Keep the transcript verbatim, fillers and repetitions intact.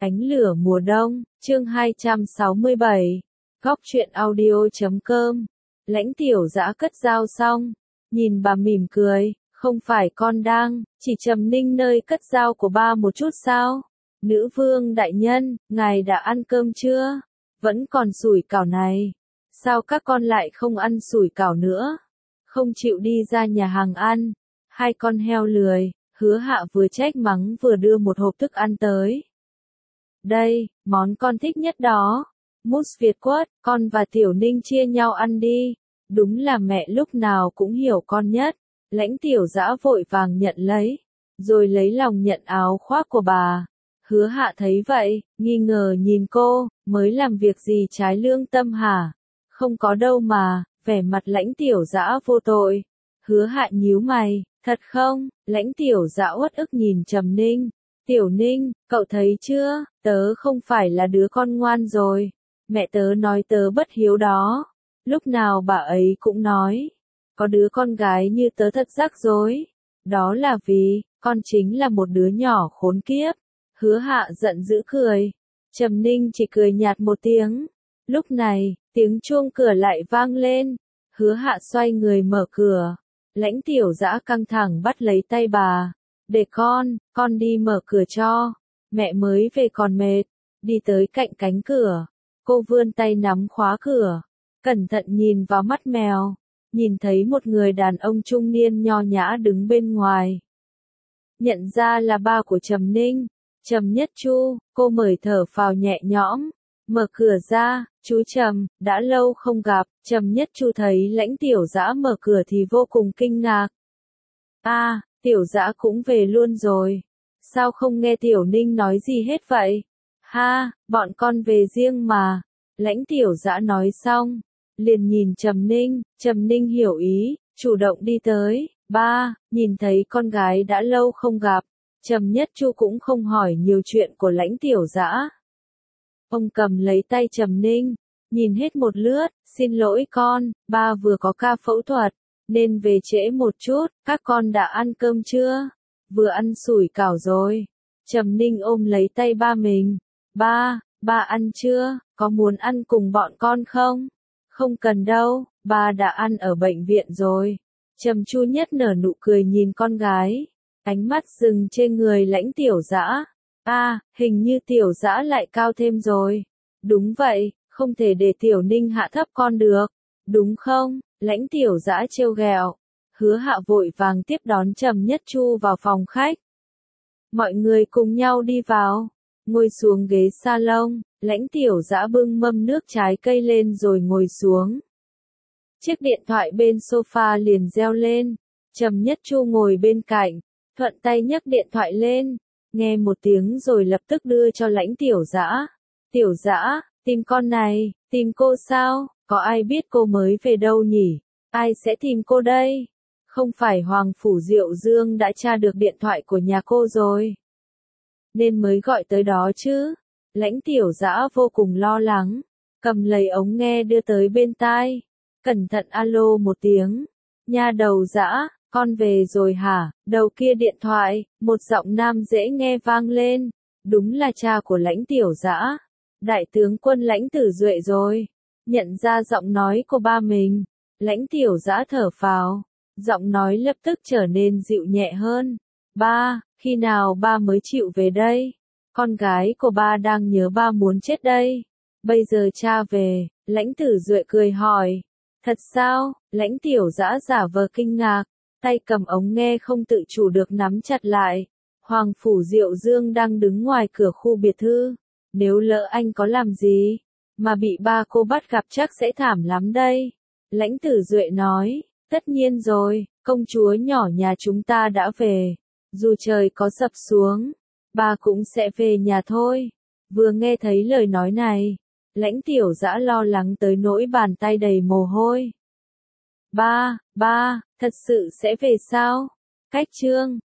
Ánh lửa mùa đông, chương hai trăm sáu mươi bảy, góc truyện audio chấm com. Lãnh Tiểu Dã cất dao xong, nhìn bà mỉm cười, không phải con đang, chỉ trầm ninh nơi cất dao của ba một chút sao? Nữ vương đại nhân, ngài đã ăn cơm chưa? Vẫn còn sủi cảo này. Sao các con lại không ăn sủi cảo nữa? Không chịu đi ra nhà hàng ăn. Hai con heo lười, Hứa Hạ vừa trách mắng vừa đưa một hộp thức ăn tới. Đây, món con thích nhất đó. Mousse Việt quất, con và Tiểu Ninh chia nhau ăn đi. Đúng là mẹ lúc nào cũng hiểu con nhất. Lãnh Tiểu Dã vội vàng nhận lấy, rồi lấy lòng nhận áo khoác của bà. Hứa Hạ thấy vậy, nghi ngờ nhìn cô, mới làm việc gì trái lương tâm hả? Không có đâu mà, vẻ mặt Lãnh Tiểu Dã vô tội. Hứa Hạ nhíu mày, thật không? Lãnh Tiểu Dã uất ức nhìn Trầm Ninh. Tiểu Ninh, cậu thấy chưa, tớ không phải là đứa con ngoan rồi. Mẹ tớ nói tớ bất hiếu đó. Lúc nào bà ấy cũng nói, có đứa con gái như tớ thật rắc rối. Đó là vì, con chính là một đứa nhỏ khốn kiếp. Hứa Hạ giận dữ cười. Trầm Ninh chỉ cười nhạt một tiếng. Lúc này, tiếng chuông cửa lại vang lên. Hứa Hạ xoay người mở cửa. Lãnh Tiểu Dã căng thẳng bắt lấy tay bà. Để con, con đi mở cửa cho. Mẹ mới về còn mệt. Đi tới cạnh cánh cửa. Cô vươn tay nắm khóa cửa. Cẩn thận nhìn vào mắt mèo. Nhìn thấy một người đàn ông trung niên nho nhã đứng bên ngoài. Nhận ra là ba của Trầm Ninh. Trầm Nhất Chu, cô mời thở phào nhẹ nhõm. Mở cửa ra, chú Trầm, đã lâu không gặp. Trầm Nhất Chu thấy Lãnh Tiểu Dã mở cửa thì vô cùng kinh ngạc. A, à, Tiểu Dã cũng về luôn rồi. Sao không nghe Tiểu Ninh nói gì hết vậy? Ha, bọn con về riêng mà. Lãnh Tiểu Dã nói xong, liền nhìn Trầm Ninh. Trầm Ninh hiểu ý, chủ động đi tới. Ba, nhìn thấy con gái đã lâu không gặp. Trầm Nhất Chu cũng không hỏi nhiều chuyện của Lãnh Tiểu Dã. Ông cầm lấy tay Trầm Ninh, nhìn hết một lướt, xin lỗi con, ba vừa có ca phẫu thuật, nên về trễ một chút, các con đã ăn cơm chưa? Vừa ăn sủi cảo rồi. Trầm Ninh ôm lấy tay ba mình. Ba, ba ăn chưa, có muốn ăn cùng bọn con không? Không cần đâu, ba đã ăn ở bệnh viện rồi. Trầm Chu Nhất nở nụ cười nhìn con gái. Ánh mắt dừng trên người Lãnh Tiểu Dã. A, à, hình như Tiểu Dã lại cao thêm rồi. Đúng vậy, không thể để Tiểu Ninh hạ thấp con được. Đúng không? Lãnh Tiểu Dã trêu ghẹo. Hứa Hạ vội vàng tiếp đón Trầm Nhất Chu vào phòng khách. Mọi người cùng nhau đi vào. Ngồi xuống ghế salon, Lãnh Tiểu Dã bưng mâm nước trái cây lên rồi ngồi xuống. Chiếc điện thoại bên sofa liền reo lên. Trầm Nhất Chu ngồi bên cạnh, thuận tay nhấc điện thoại lên, nghe một tiếng rồi lập tức đưa cho Lãnh Tiểu Dã. Tiểu Dã, tìm con này, tìm cô sao? Có ai biết cô mới về đâu nhỉ? Ai sẽ tìm cô đây? Không phải Hoàng Phủ Diệu Dương đã tra được điện thoại của nhà cô rồi, nên mới gọi tới đó chứ? Lãnh Tiểu Dã vô cùng lo lắng, cầm lấy ống nghe đưa tới bên tai. Cẩn thận alo một tiếng. Nha đầu Dã, con về rồi hả? Đầu kia điện thoại, một giọng nam dễ nghe vang lên. Đúng là cha của Lãnh Tiểu Dã. Đại tướng quân Lãnh Tử Duệ rồi. Nhận ra giọng nói của ba mình. Lãnh Tiểu Dã thở phào. Giọng nói lập tức trở nên dịu nhẹ hơn. Ba, khi nào ba mới chịu về đây? Con gái của ba đang nhớ ba muốn chết đây. Bây giờ cha về, Lãnh Tử Duệ cười hỏi. Thật sao? Lãnh Tiểu Dã giả vờ kinh ngạc. Tay cầm ống nghe không tự chủ được nắm chặt lại. Hoàng Phủ Diệu Dương đang đứng ngoài cửa khu biệt thự. Nếu lỡ anh có làm gì, mà bị ba cô bắt gặp chắc sẽ thảm lắm đây. Lãnh Tử Duệ nói, tất nhiên rồi, công chúa nhỏ nhà chúng ta đã về. Dù trời có sập xuống, ba cũng sẽ về nhà thôi. Vừa nghe thấy lời nói này, Lãnh Tiểu Dã lo lắng tới nỗi bàn tay đầy mồ hôi. Ba, ba, thật sự sẽ về sao? Cách chương,